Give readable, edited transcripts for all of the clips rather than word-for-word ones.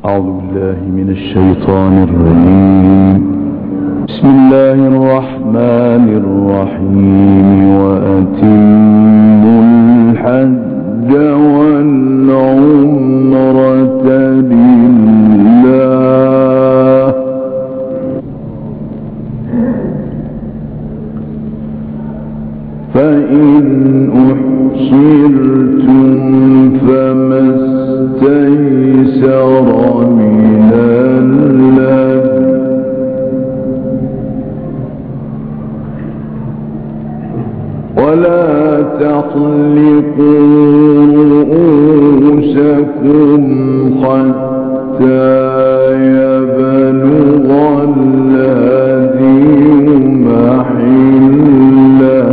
أعوذ بالله من الشيطان الرجيم. بسم الله الرحمن الرحيم. وأتموا الحج والعمرة لله فإن أحصرتم فما استيسر من الهدي ولا تحلقوا رؤوسكم حتى يبلغ الهدي محله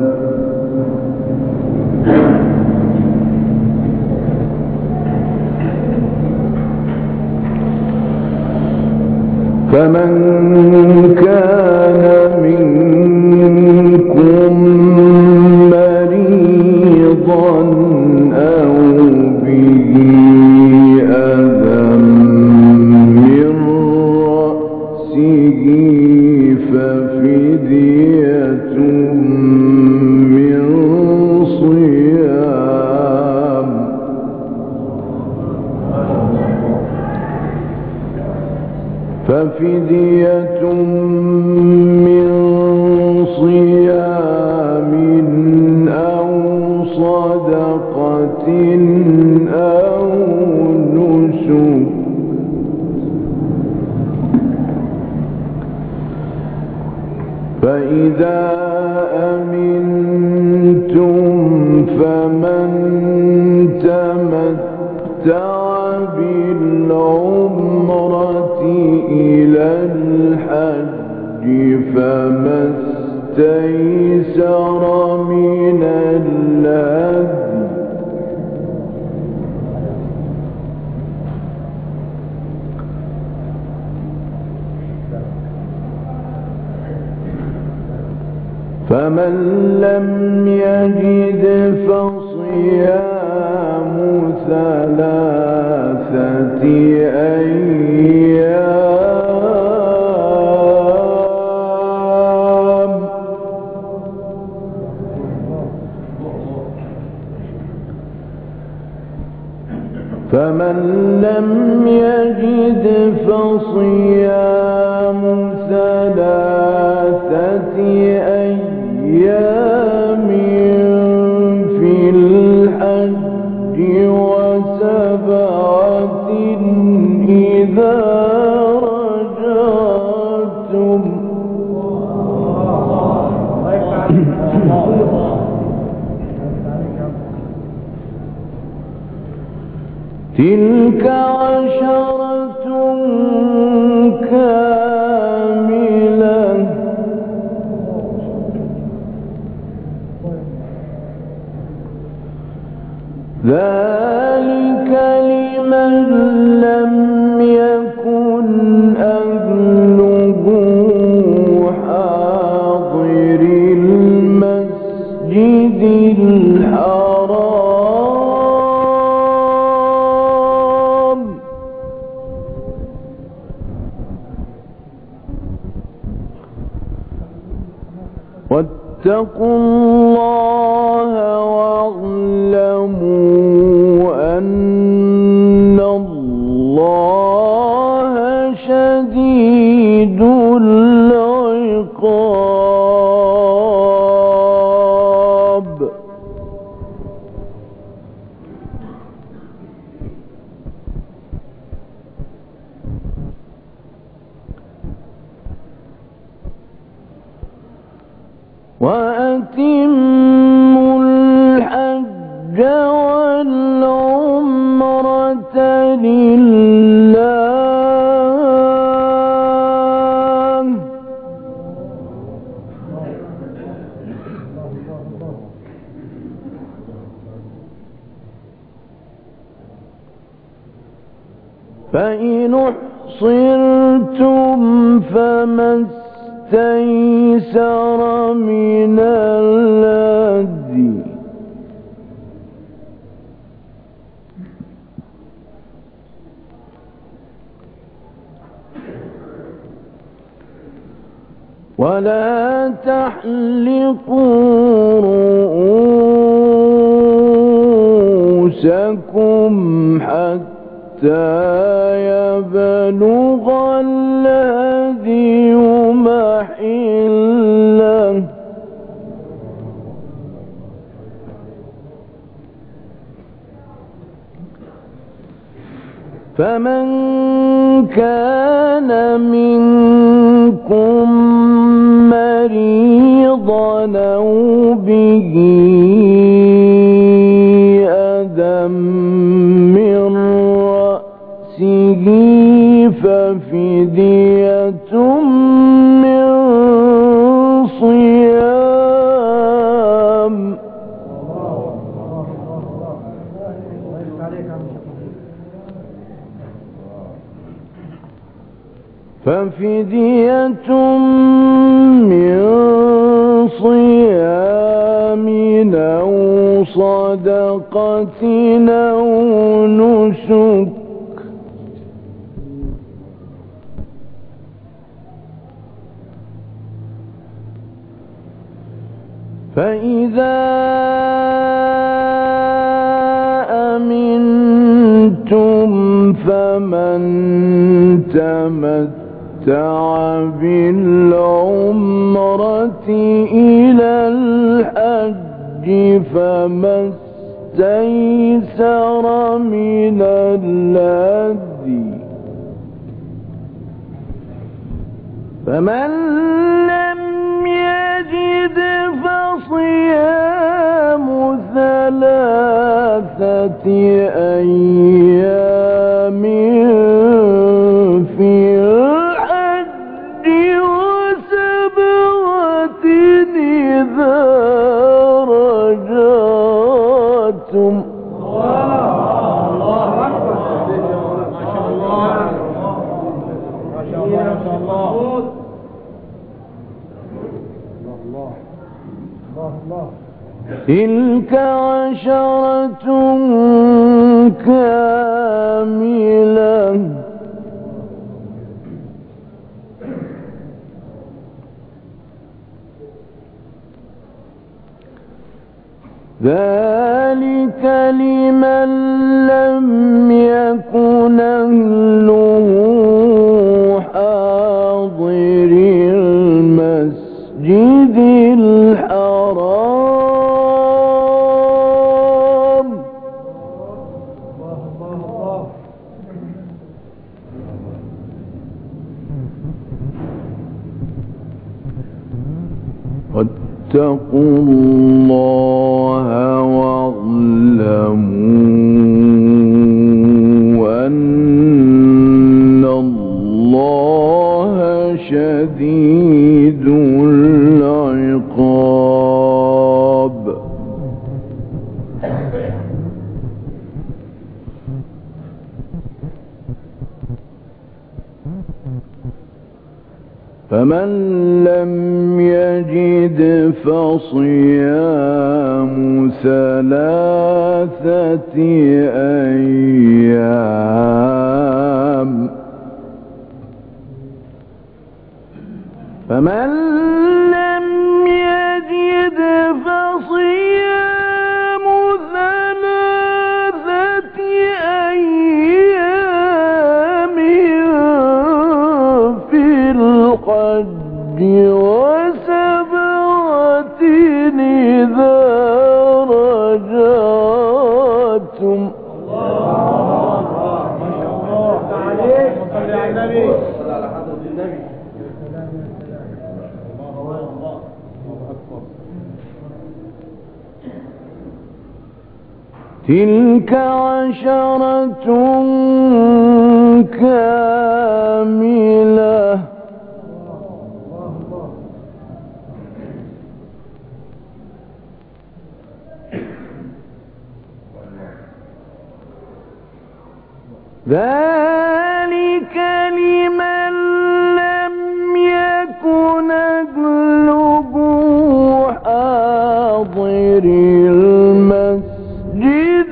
فمن كان منكم مريضا أو به أذى من رأسه ففدية من صيام أو صدقة أو نسك فإذا أمنتم فمن تمتع بالعمرة إلى الحج فما استيسر من الهدي فمن لم يجد فصيام 3 أيام فمن لم يجد فصيام 3 أيام في الحج و7 إذا رجعتم تلك 10 كاملة ذلك لمن لم يكن أهله حاضر المسجد الحرام واتقوا الله واعلموا أن الله شديد العقاب وأتموا الحج والعمرة لله فإن أحصرتم فما استيسر من الهدي ولا تحلقوا رؤوسكم حتى يبلغ الهدي محله فمن كان منكم مريضا أو به أذى من رأسه ففدية من صيام أو صدقة أو نسك فإذا أمنتم فمن تمتع بالعمرة إلى الحج فما استيسر من الهدي فمن لم يجد فصيام 3 أيام في الحج و7 إذا رجعتم الله أكبر ما شاء الله ما شاء الله ما شاء الله تلك 10 كاملة ذلك لمن لم يكن أهله حاضر المسجد الحرام واتقوا الله واعلموا أن الله شديد العقاب فمن لم يجد فصيام 3 أيام فمن لم يجد فصيام 3 أيام في الحج و7 إذا رجعتم ما شاء الله عليك صل على النبي صل على حضرة النبي الله أكبر تلك 10 كاملة ذلك لمن لم يكن أهله حاضر المسجد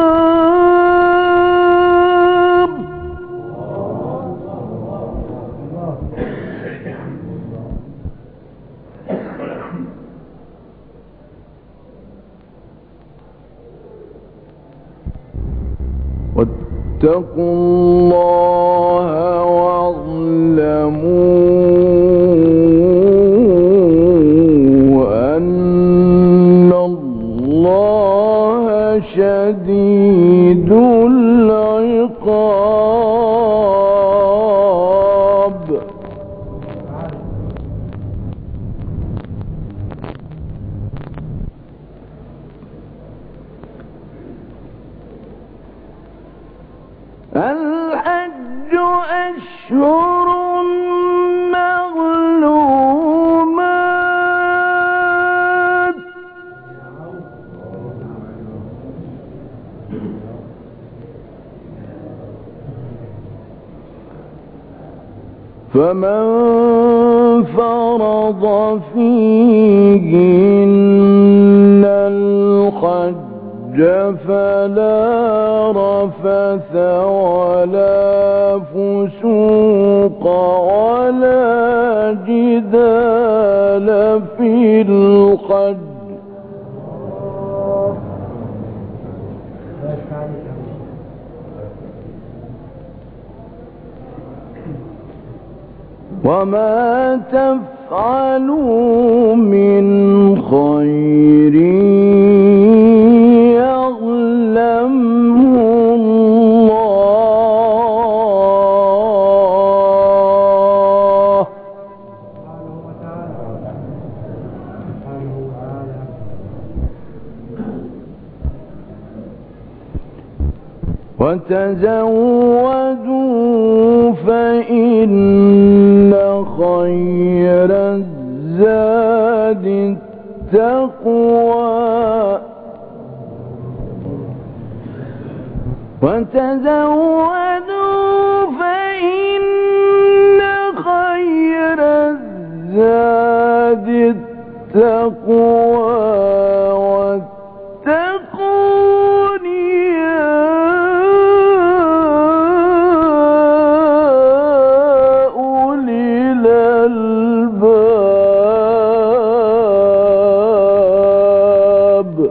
الحرام واتقوا الله واعلموا أن الله شديد العقاب. الحج أشهر معلومات فمن فرض فيهن الحج فلا رفث ولا فسوق ولا جدال في الحج وما تفعلوا من خير يعلمه الله وتزودوا فإن خير الزاد التقوى وتزودوا فإن خير الزاد التقوى واتقون يا أولي الألباب.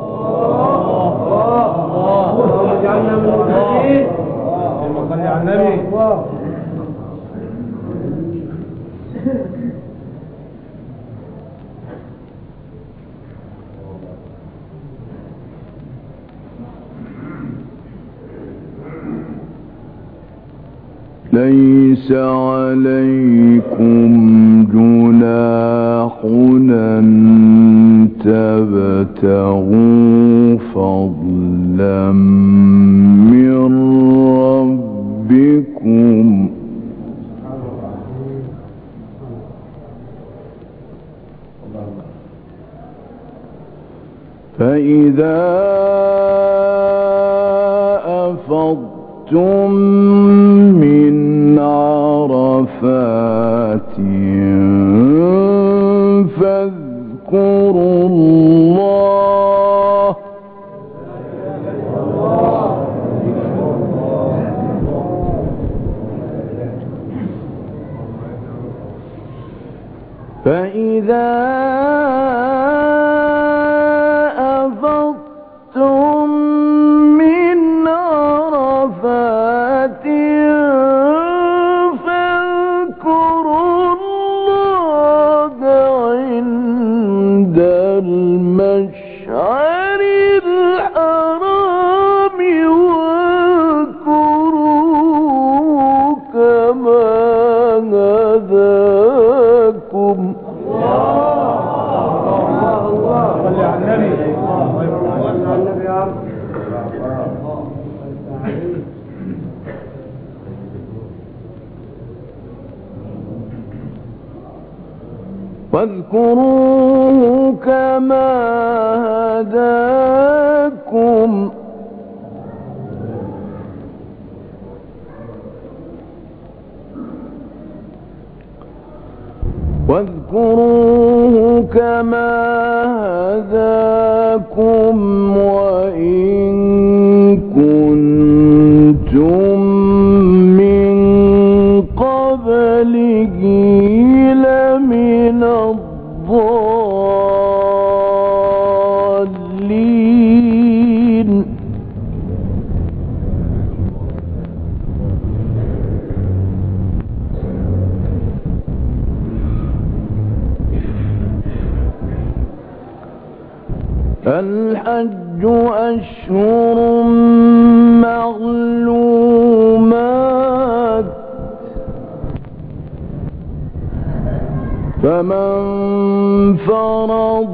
ليس عليكم جناح أن تبتغوا فضلا من ربكم فإذا أفضتم من عرفات فاذكروا الله فإذا أفضتم من عرفات فاذكروا الله عند المشعر الحرام واذكروه كما هداكم. واذكروه كما هداكم واذكروه كما هداكم وإن كنتم من قبله لمن الضالين. الحج أشهر معلومات فمن فرض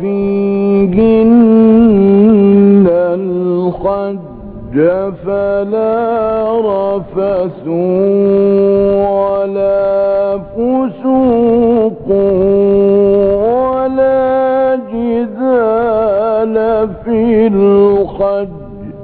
فيهن الحج فلا رفث ولا فسوق ولا جدال في الحج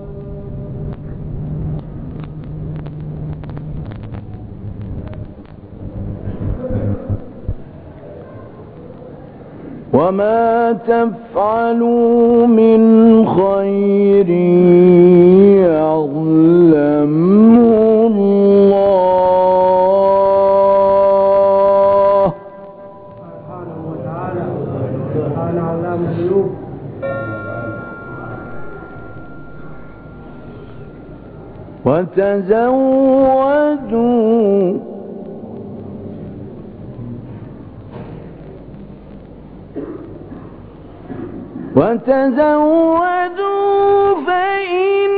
وما تفعلوا من خير يعلمه الله سبحانه وتعالى. سبحان علام الغيوب. وتزودوا فإن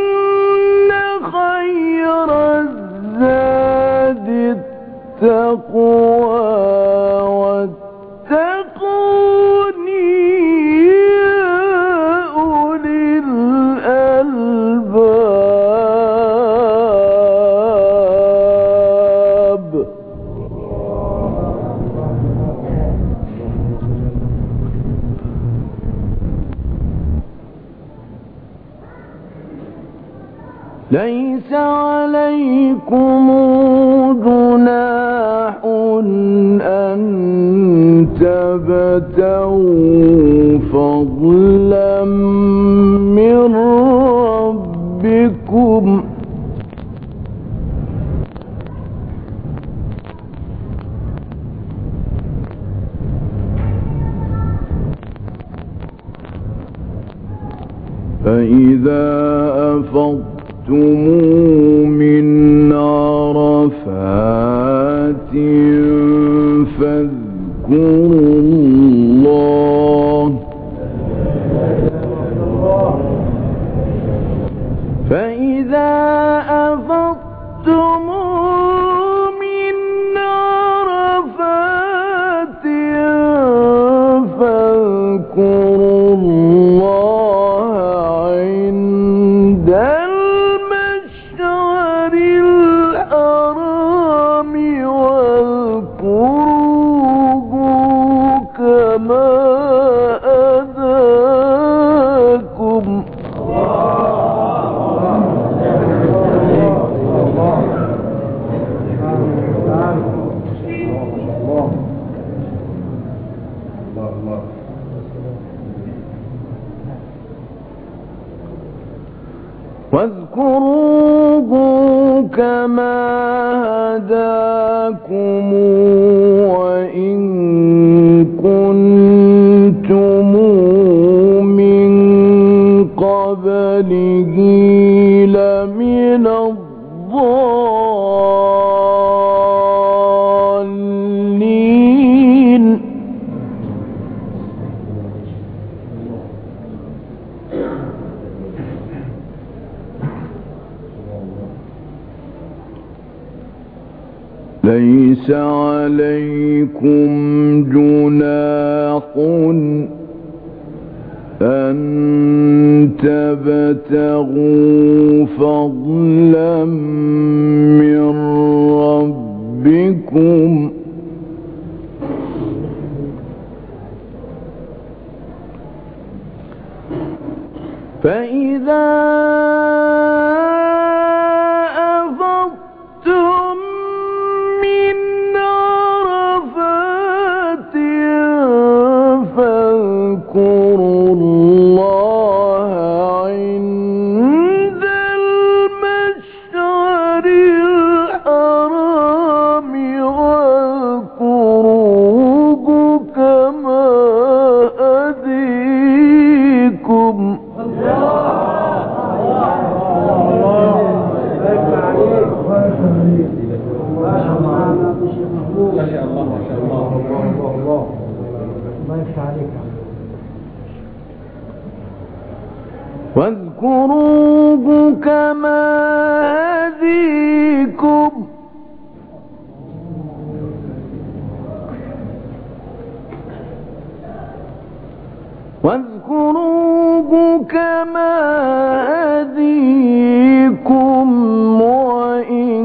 خير الزاد التقوى واتقون يا أولي الألباب. ليس عليكم جناح أن تبتغوا فضلا من ربكم فإذا أفضتم من عرفات فاذكروا الله فإذا أفضتم من عرفات فاذكروا الله عند المشعر الحرام واذكروه كما هداكم واذكروه كما هداكم وإن كنتم من قبله لمن الضالين. ليس عليكم جناح أن تبتغوا فضلا من ربكم فإذا أفضتم من عرفات فاذكروا الله عند المشعر الحرام واذكروه كما هديكم. واذكروه كما هديكم وإن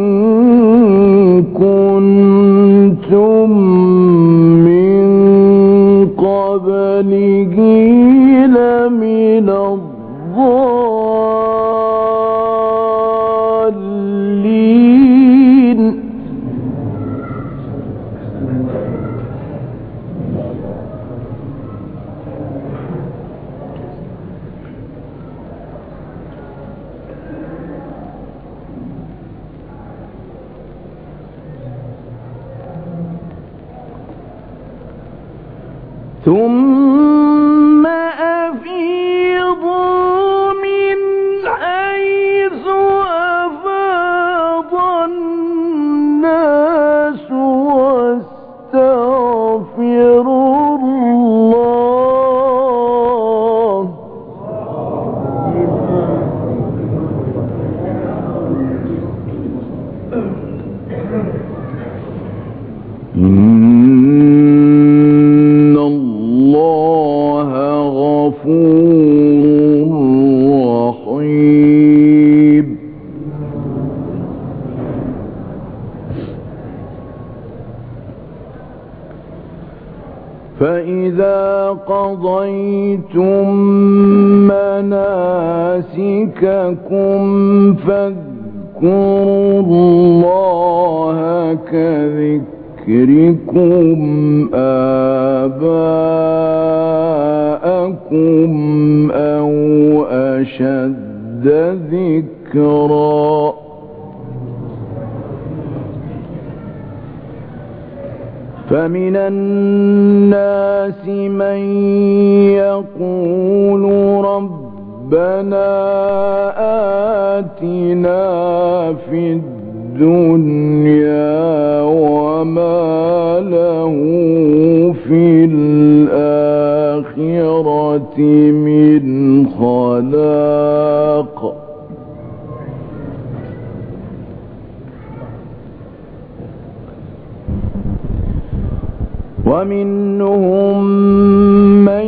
كنتم من قبله لمن الضالين ثم أفيضوا من حيث أفاض الناس واستغفروا الله إن الله غفور رحيم فإذا قضيتم مناسككم فاذكروا الله كذكركم آباءكم أو أشد ذكرا فمن الناس من يقول ربنا آتنا في الدنيا وما له في الآخرة من خلاق ومنهم من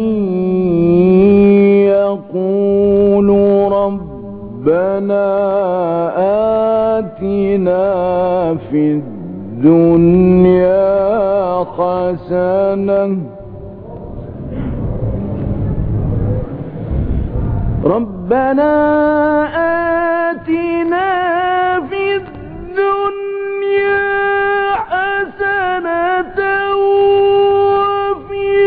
يقول ربنا آتنا في الدنيا حسنة ربنا آتنا في الدنيا حسنة وفي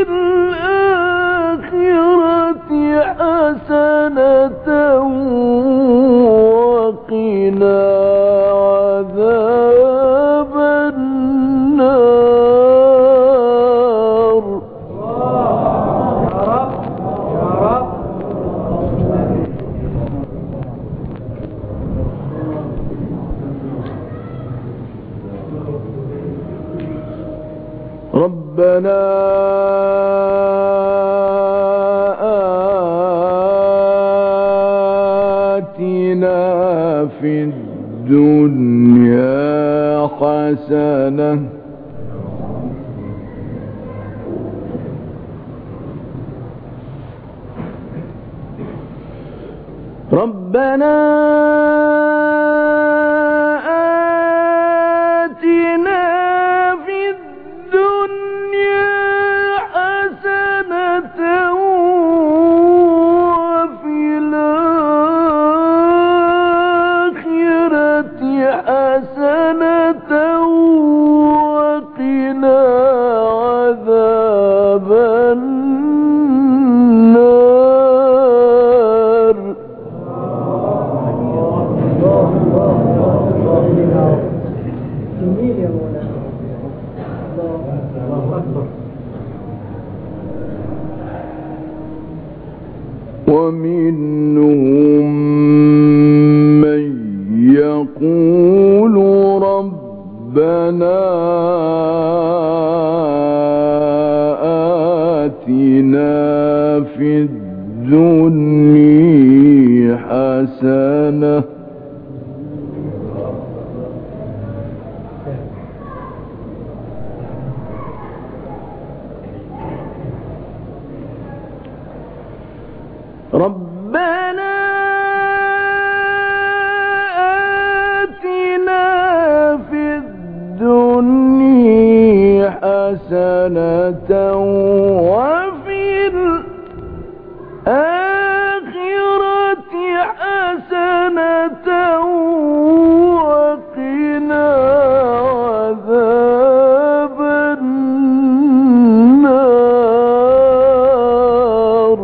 الآخرة حسنة وقنا عذاب النار ربنا آتنا في الدنيا حسنة ربنا آتنا في الدنيا حسنة وفي الآخرة حسنة وقنا عذاب النار ومنهم من يقول ربنا آتنا في الدنيا وفي الآخرة حسنة وقنا عذاب النار.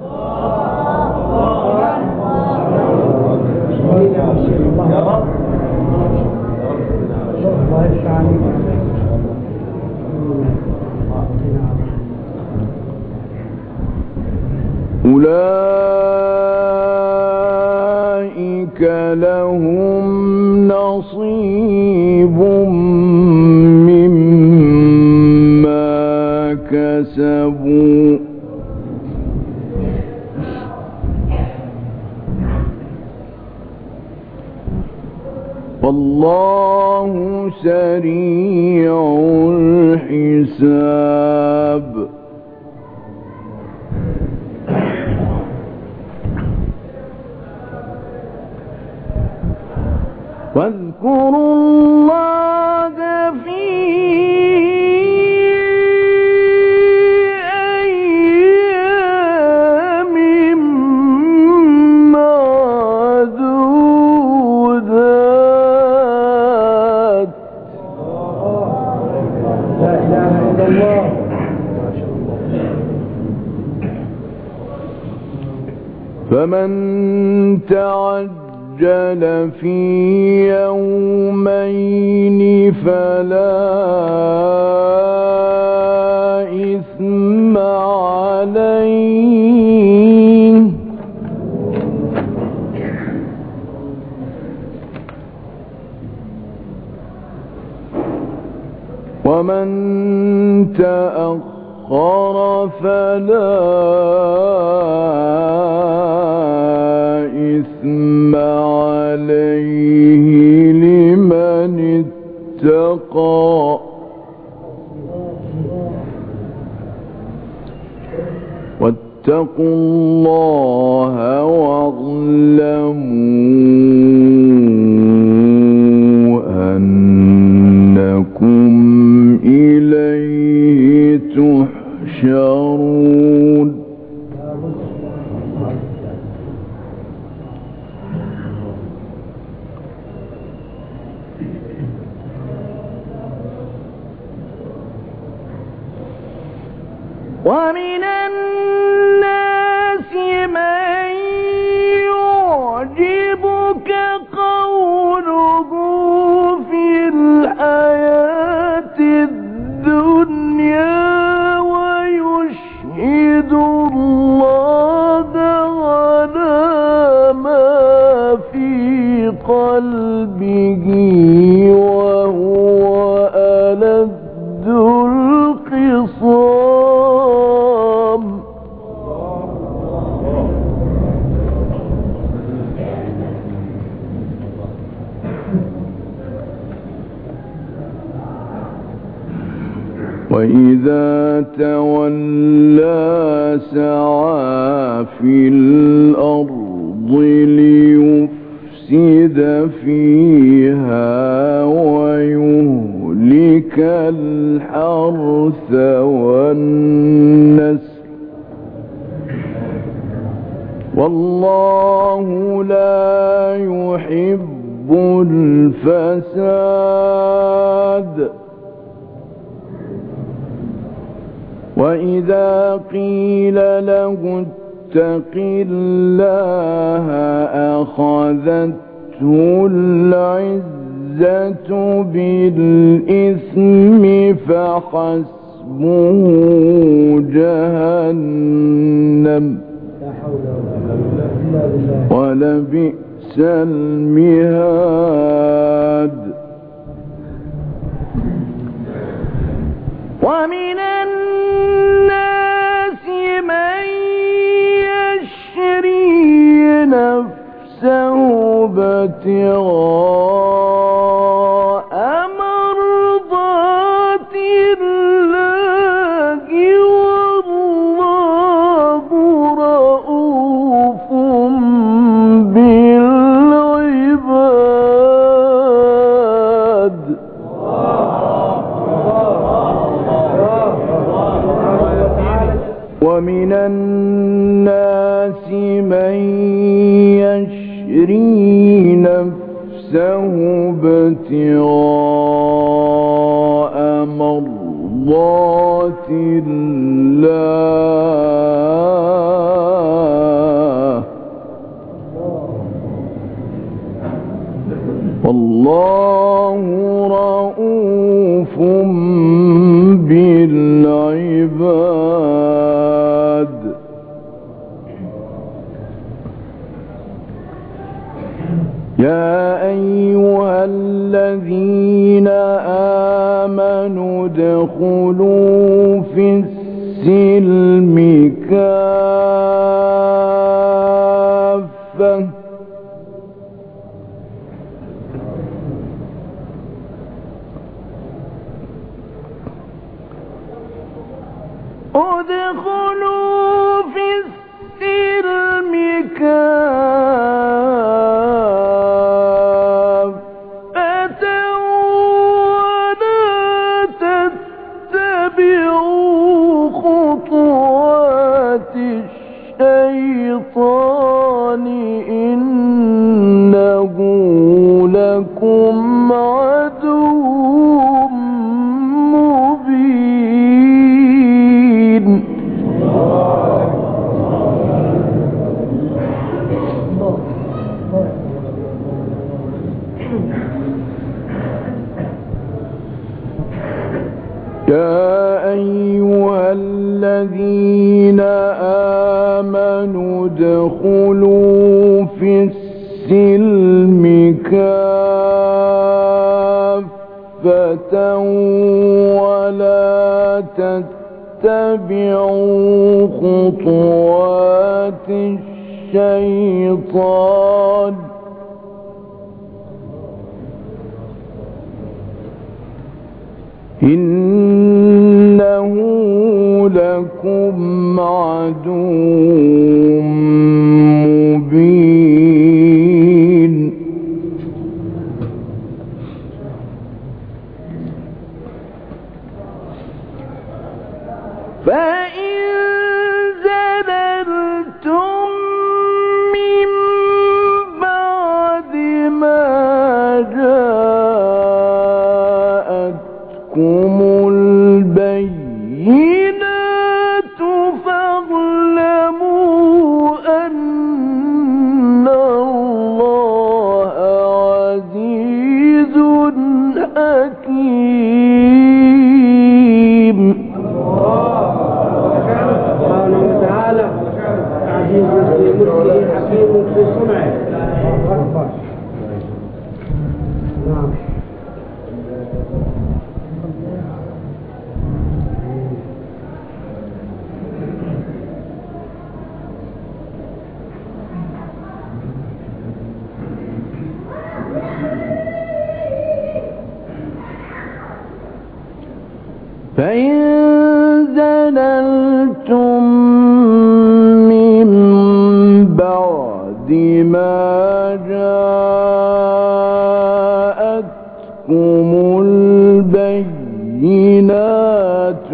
أولئك لهم نصيب مما كسبوا والله سريع الحساب. واذكروا الله في أيام معدودات. لا إله إلا الله. فمن تعجل في يومين فلا إثم عليه ومن تأخر فلا إثم عليه لمن اتقى واتقوا الله واعلموا أنكم إليه تحشرون. ومن الناس من يعجبك قوله في الحياة الدنيا ويشهد الله على ما في قلبه وهو ألد الخصام. وإذا تولى سعى في الأرض ليفسد فيها ويهلك الحرث والنسل والله لا يحب الفساد. وإذا قيل له اتق الله أخذته العزة بالإثم فحسبه جهنم ولبئس المهاد. ومن الناس من يشري نفسه ابتغاء مرضات الله والله رؤوف بالعباد. نفسه ابتغاء مرضات الله والله رؤوف بالعباد. يا أيها الذين آمنوا ادخلوا في السلم كافة ادخلوا في السلم كافة ولا تتبعوا خطوات الشيطان إنه لكم عدو مبين. يا أيها الذين آمنوا ادخلوا في السلم كافة ولا تتبعوا خطوات الشيطان إنه لكم عدو مبين. فإن زللتم من بعد ما جاءتكم البينات فاعلموا أن الله عزيز حكيم. سبحانه وتعالى عزيز في ملكه حكيم في صنعه. نعم. فإن زللتم من بعد ما جاءتكم البينات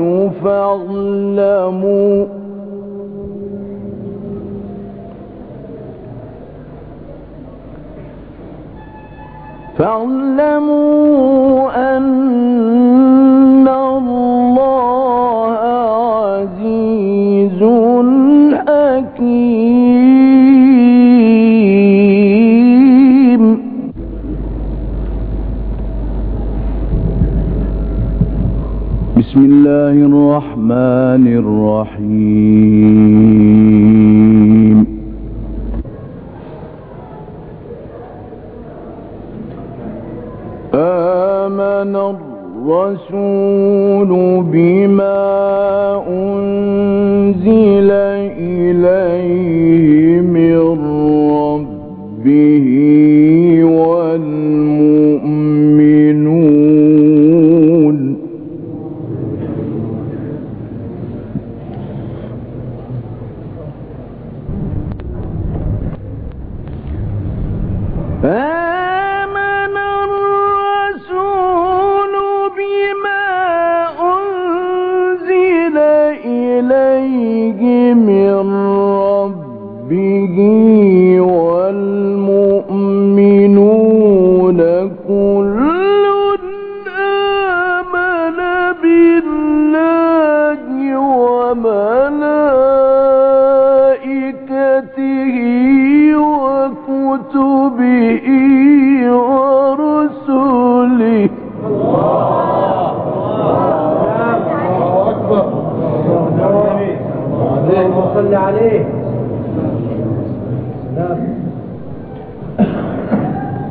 فاعلموا أن الله عزيز حكيم. بسم الله الرحمن الرحيم. آمن الرسول بما أنزل إليه من ربه والمؤمنون آمن الرسول بما أنزل إليه من ربه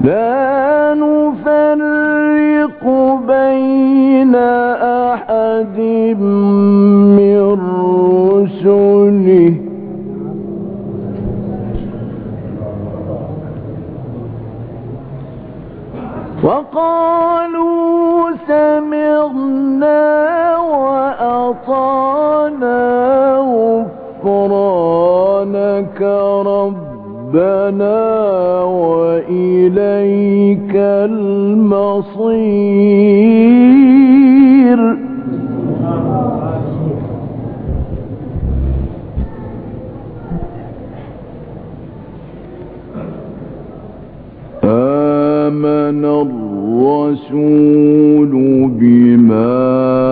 لا نفرق بين أحد من رسله وقالوا سمعنا وأطعنا غفرانك ربنا وإليك المصير آمن الرسول بما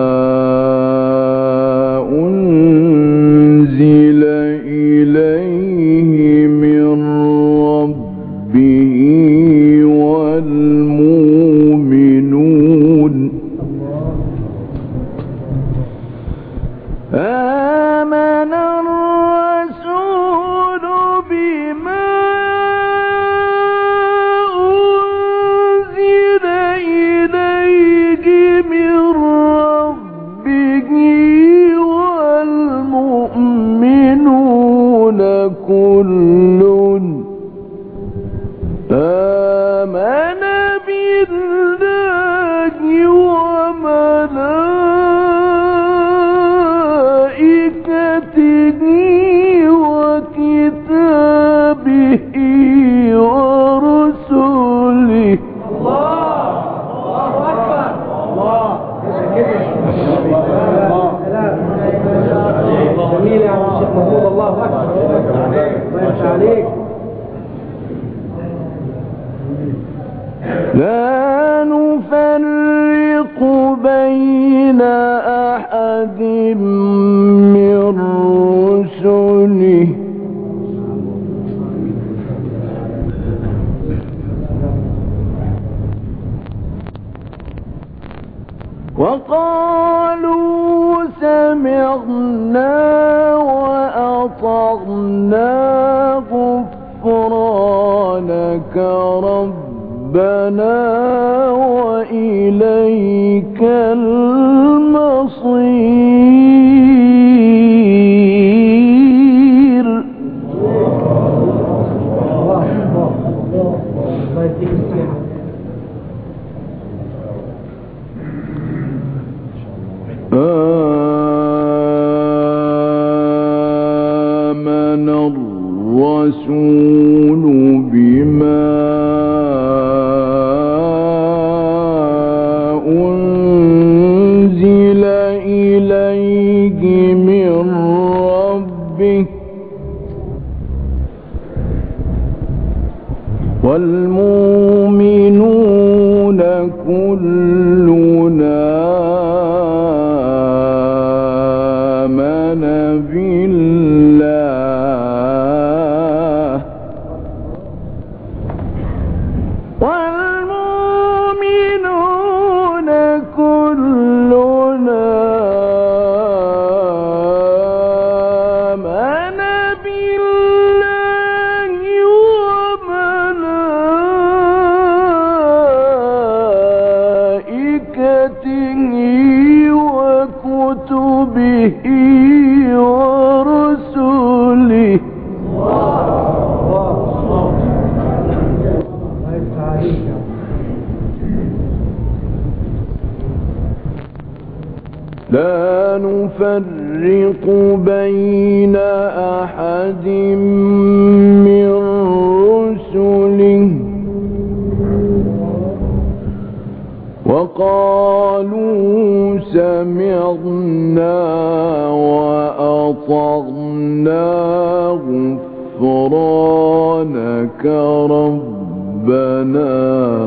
أنزل إليه من ربه والمؤمنون آمن الرسول بما أنزل إليه من ربه والمؤمنون كل آمن بالله وملائكته وكتابه ورسله الله أكبر الله كده جميل يا عم الشيخ محمود الله أكبر الله يفتح عليك لا نفرق بين أحد من رسله وقالوا سمعنا وأطعنا غفرانك ربنا وإليك المصير الله يديك الصحة آمن الرسول بما أنزل إليه من ربه والمؤمنون كلنا آمن بالله والمؤمنون كلنا آمن بالله وملائكته وكتبه ورسله لا نفرق بين أحد من رسله وقالوا سمعنا وأطعنا غفرانك ربنا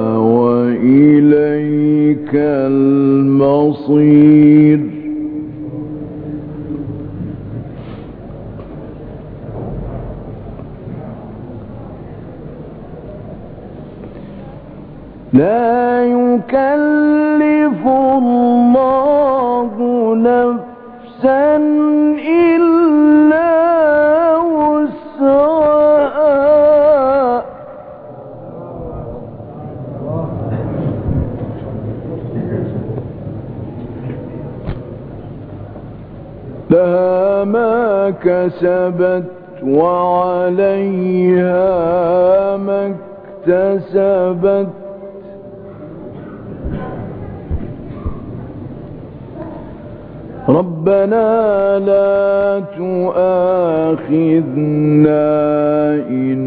وإليك المصير لا يكلف الله نفسا إلا وسعها لها ما كسبت وعليها ما اكتسبت ربنا لا تؤاخذنا إن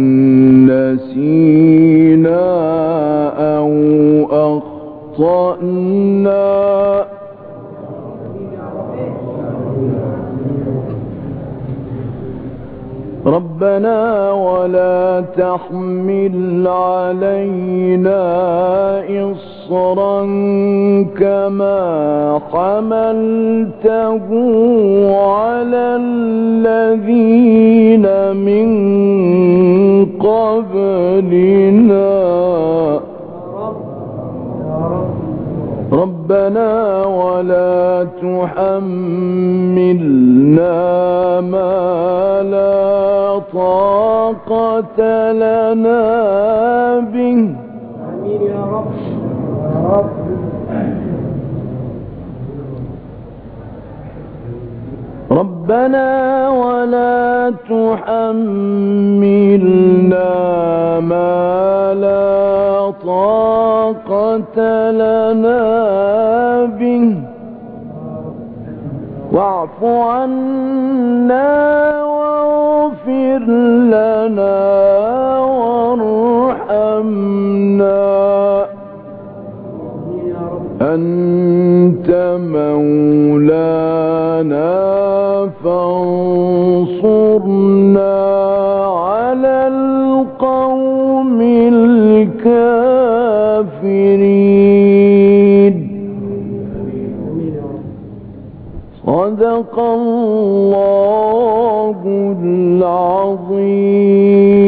نسينا أو أخطأنا ربنا ولا تحمل علينا إصرا كما حملته على الذين من قبلنا ربنا ولا تحملنا ما لا طاقة لنا به آمين يا رب يا رب. ربنا ولا تحملنا ما لا طاقة لنا به واعف عنا واغفر لنا وارحمنا أنت مولانا فانصرنا على القوم الكافرين صدق الله العظيم.